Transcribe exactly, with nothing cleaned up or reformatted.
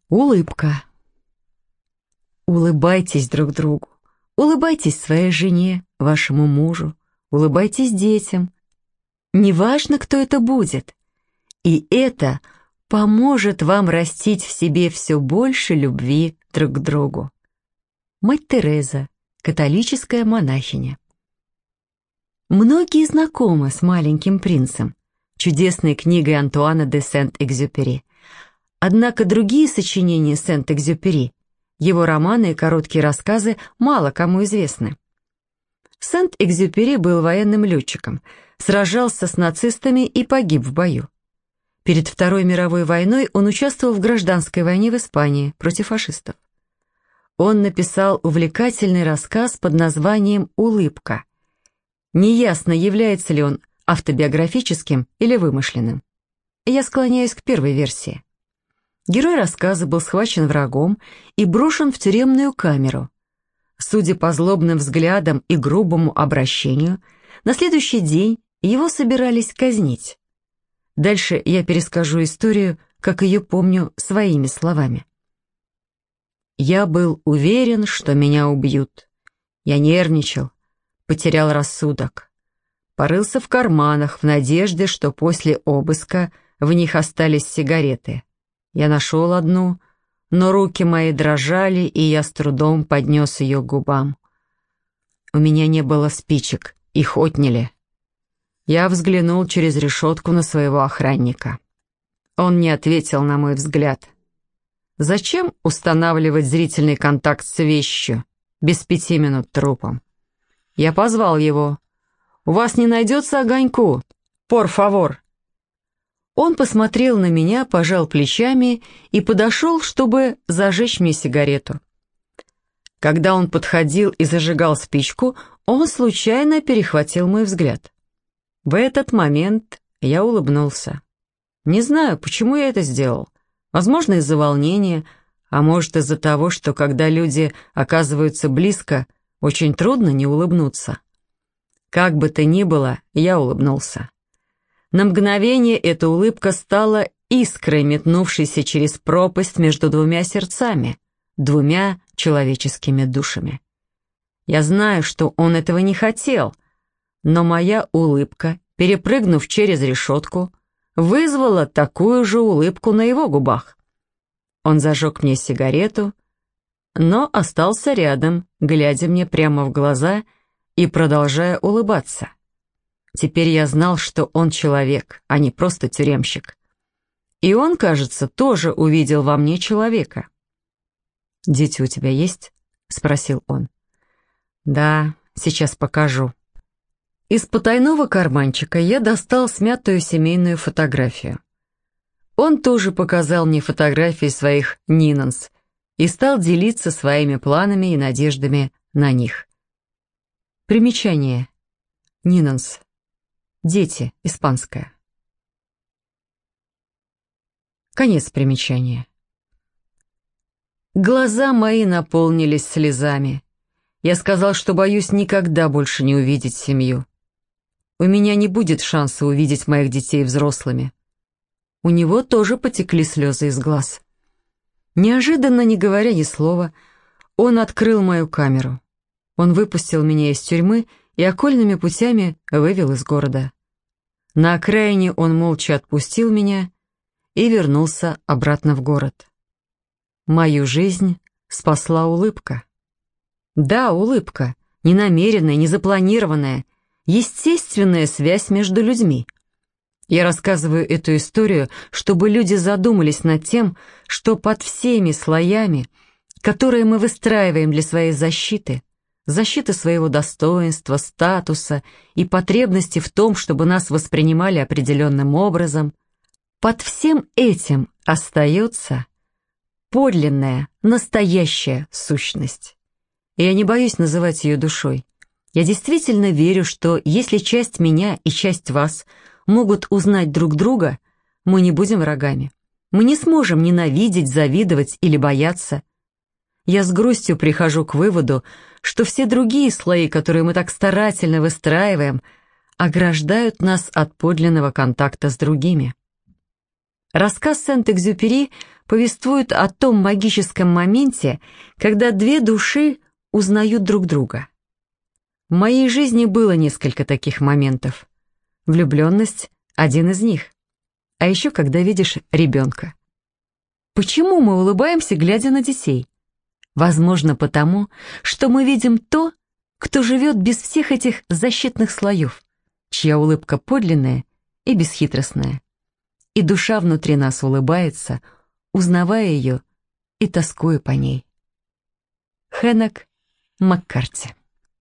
Улыбка. Улыбайтесь друг другу. Улыбайтесь своей жене, вашему мужу. Улыбайтесь детям. Неважно, кто это будет. И это поможет вам растить в себе все больше любви друг к другу. Мать Тереза, католическая монахиня. Многие знакомы с «Маленьким принцем», чудесной книгой Антуана де Сент-Экзюпери. Однако другие сочинения Сент-Экзюпери, его романы и короткие рассказы, мало кому известны. Сент-Экзюпери был военным летчиком, сражался с нацистами и погиб в бою. Перед Второй мировой войной он участвовал в гражданской войне в Испании против фашистов. Он написал увлекательный рассказ под названием «Улыбка». Неясно, является ли он автобиографическим или вымышленным. Я склоняюсь к первой версии. Герой рассказа был схвачен врагом и брошен в тюремную камеру. Судя по злобным взглядам и грубому обращению, на следующий день его собирались казнить. Дальше я перескажу историю, как ее помню, своими словами. Я был уверен, что меня убьют. Я нервничал, потерял рассудок. Порылся в карманах в надежде, что после обыска в них остались сигареты. Я нашел одну, но руки мои дрожали, и я с трудом поднес ее к губам. У меня не было спичек, их отняли. Я взглянул через решетку на своего охранника. Он не ответил на мой взгляд. Зачем устанавливать зрительный контакт с вещью, без пяти минут трупом? Я позвал его. «У вас не найдется огоньку? Пор фавор». Он посмотрел на меня, пожал плечами и подошел, чтобы зажечь мне сигарету. Когда он подходил и зажигал спичку, он случайно перехватил мой взгляд. В этот момент я улыбнулся. Не знаю, почему я это сделал. Возможно, из-за волнения, а может, из-за того, что когда люди оказываются близко, очень трудно не улыбнуться. Как бы то ни было, я улыбнулся. На мгновение эта улыбка стала искрой, метнувшейся через пропасть между двумя сердцами, двумя человеческими душами. Я знаю, что он этого не хотел, но моя улыбка, перепрыгнув через решетку, вызвала такую же улыбку на его губах. Он зажег мне сигарету, но остался рядом, глядя мне прямо в глаза и продолжая улыбаться. Теперь я знал, что он человек, а не просто тюремщик. И он, кажется, тоже увидел во мне человека. «Дети у тебя есть?» — спросил он. «Да, сейчас покажу». Из потайного карманчика я достал смятую семейную фотографию. Он тоже показал мне фотографии своих Нинанс и стал делиться своими планами и надеждами на них. Примечание. Нинанс. Дети. Испанское. Конец примечания. Глаза мои наполнились слезами. Я сказал, что боюсь никогда больше не увидеть семью. У меня не будет шанса увидеть моих детей взрослыми. У него тоже потекли слезы из глаз. Неожиданно, не говоря ни слова, он открыл мою камеру. Он выпустил меня из тюрьмы и окольными путями вывел из города. На окраине он молча отпустил меня и вернулся обратно в город. Мою жизнь спасла улыбка. Да, улыбка, ненамеренная, незапланированная, естественная связь между людьми. Я рассказываю эту историю, чтобы люди задумались над тем, что под всеми слоями, которые мы выстраиваем для своей защиты, защиты своего достоинства, статуса и потребности в том, чтобы нас воспринимали определенным образом, под всем этим остается подлинная, настоящая сущность. И я не боюсь называть ее душой. Я действительно верю, что если часть меня и часть вас могут узнать друг друга, мы не будем врагами. Мы не сможем ненавидеть, завидовать или бояться. Я с грустью прихожу к выводу, что все другие слои, которые мы так старательно выстраиваем, ограждают нас от подлинного контакта с другими. Рассказ Сент-Экзюпери повествует о том магическом моменте, когда две души узнают друг друга. В моей жизни было несколько таких моментов. Влюбленность — один из них. А еще когда видишь ребенка. Почему мы улыбаемся, глядя на детей? Возможно, потому, что мы видим то, кто живет без всех этих защитных слоев, чья улыбка подлинная и бесхитростная. И душа внутри нас улыбается, узнавая ее и тоскуя по ней. Хэнок Маккарти.